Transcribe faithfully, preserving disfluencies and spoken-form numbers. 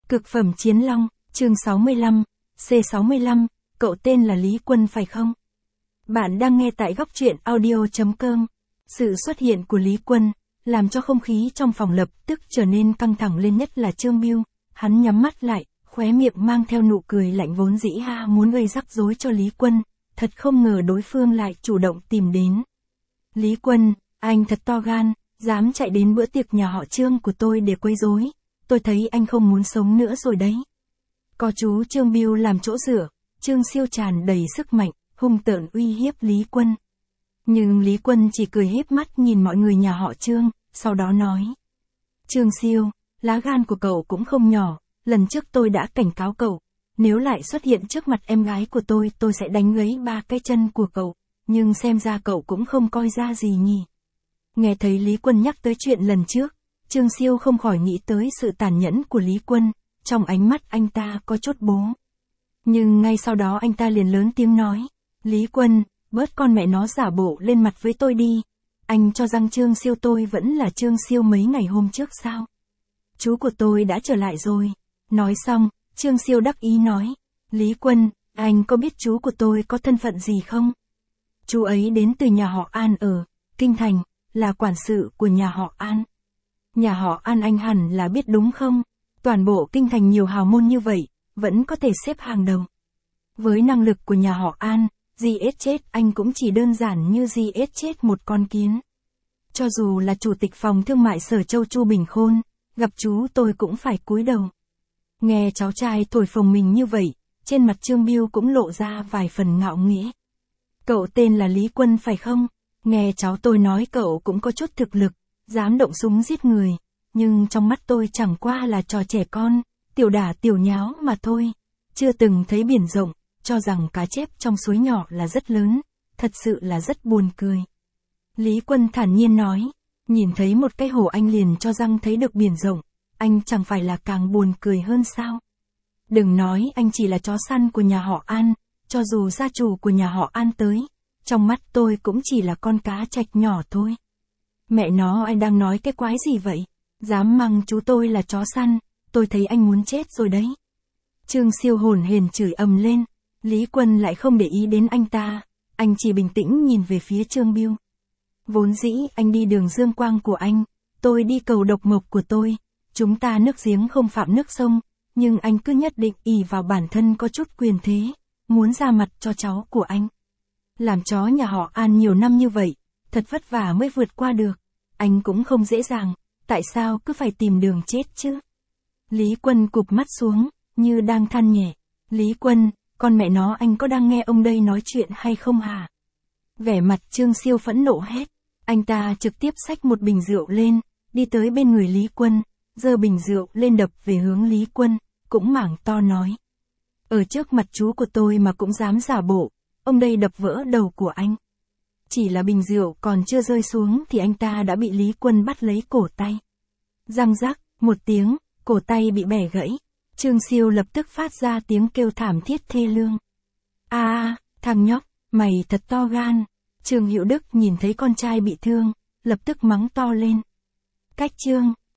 Cực phẩm chiến long, chương sáu mươi lăm, C sáu mươi lăm, cậu tên là Lý Quân phải không? Bạn đang nghe tại góc truyện audio chấm com. Sự xuất hiện của Lý Quân, làm cho không khí trong phòng lập tức trở nên căng thẳng lên, nhất là Trương Bưu. Hắn nhắm mắt lại, khóe miệng mang theo nụ cười lạnh, vốn dĩ ha muốn gây rắc rối cho Lý Quân, thật không ngờ đối phương lại chủ động tìm đến. Lý Quân, anh thật to gan, dám chạy đến bữa tiệc nhà họ Trương của tôi để quấy rối. Tôi thấy anh không muốn sống nữa rồi đấy. Có chú Trương Bưu làm chỗ dựa, Trương Siêu tràn đầy sức mạnh, hung tợn uy hiếp Lý Quân. Nhưng Lý Quân chỉ cười híp mắt nhìn mọi người nhà họ Trương, sau đó nói. Trương Siêu, lá gan của cậu cũng không nhỏ, lần trước tôi đã cảnh cáo cậu, nếu lại xuất hiện trước mặt em gái của tôi tôi sẽ đánh gãy ba cái chân của cậu, nhưng xem ra cậu cũng không coi ra gì nhỉ. Nghe thấy Lý Quân nhắc tới chuyện lần trước, Trương Siêu không khỏi nghĩ tới sự tàn nhẫn của Lý Quân, trong ánh mắt anh ta có chốt bố. Nhưng ngay sau đó anh ta liền lớn tiếng nói, Lý Quân, bớt con mẹ nó giả bộ lên mặt với tôi đi. Anh cho rằng Trương Siêu tôi vẫn là Trương Siêu mấy ngày hôm trước sao? Chú của tôi đã trở lại rồi. Nói xong, Trương Siêu đắc ý nói, Lý Quân, anh có biết chú của tôi có thân phận gì không? Chú ấy đến từ nhà họ An ở Kinh Thành, là quản sự của nhà họ An. Nhà họ An anh hẳn là biết đúng không? Toàn bộ Kinh Thành nhiều hào môn như vậy, vẫn có thể xếp hàng đầu. Với năng lực của nhà họ An, giết chết anh cũng chỉ đơn giản như giết chết một con kiến. Cho dù là chủ tịch phòng thương mại Sở Châu Chu Bình Khôn, gặp chú tôi cũng phải cúi đầu. Nghe cháu trai thổi phồng mình như vậy, trên mặt Trương Bưu cũng lộ ra vài phần ngạo nghễ. Cậu tên là Lý Quân phải không? Nghe cháu tôi nói cậu cũng có chút thực lực, dám động súng giết người, nhưng trong mắt tôi chẳng qua là trò trẻ con, tiểu đả tiểu nháo mà thôi. Chưa từng thấy biển rộng, cho rằng cá chép trong suối nhỏ là rất lớn, thật sự là rất buồn cười. Lý Quân thản nhiên nói, nhìn thấy một cái hồ anh liền cho rằng thấy được biển rộng, anh chẳng phải là càng buồn cười hơn sao? Đừng nói anh chỉ là chó săn của nhà họ An, cho dù gia chủ của nhà họ An tới, trong mắt tôi cũng chỉ là con cá trạch nhỏ thôi. Mẹ nó, anh đang nói cái quái gì vậy? Dám mắng chú tôi là chó săn, tôi thấy anh muốn chết rồi đấy. Trương Siêu hồn hển chửi ầm lên, Lý Quân lại không để ý đến anh ta, anh chỉ bình tĩnh nhìn về phía Trương Bưu. Vốn dĩ anh đi đường dương quang của anh, tôi đi cầu độc mộc của tôi, chúng ta nước giếng không phạm nước sông, nhưng anh cứ nhất định ỷ vào bản thân có chút quyền thế, muốn ra mặt cho cháu của anh. Làm chó nhà họ An nhiều năm như vậy, thật vất vả mới vượt qua được, anh cũng không dễ dàng, tại sao cứ phải tìm đường chết chứ? Lý Quân cụp mắt xuống, như đang than nhẹ, Lý Quân, con mẹ nó anh có đang nghe ông đây nói chuyện hay không hả? Vẻ mặt Trương Siêu phẫn nộ hét, anh ta trực tiếp xách một bình rượu lên, đi tới bên người Lý Quân, giơ bình rượu lên đập về hướng Lý Quân, cũng mảng to nói. Ở trước mặt chú của tôi mà cũng dám giả bộ, ông đây đập vỡ đầu của anh. Chỉ là bình rượu còn chưa rơi xuống thì anh ta đã bị Lý Quân bắt lấy cổ tay. Răng rắc, một tiếng, cổ tay bị bẻ gãy. Trương Siêu lập tức phát ra tiếng kêu thảm thiết thê lương. A à, thằng nhóc, mày thật to gan. Trương Hữu Đức nhìn thấy con trai bị thương, lập tức mắng to lên. Cách Trương,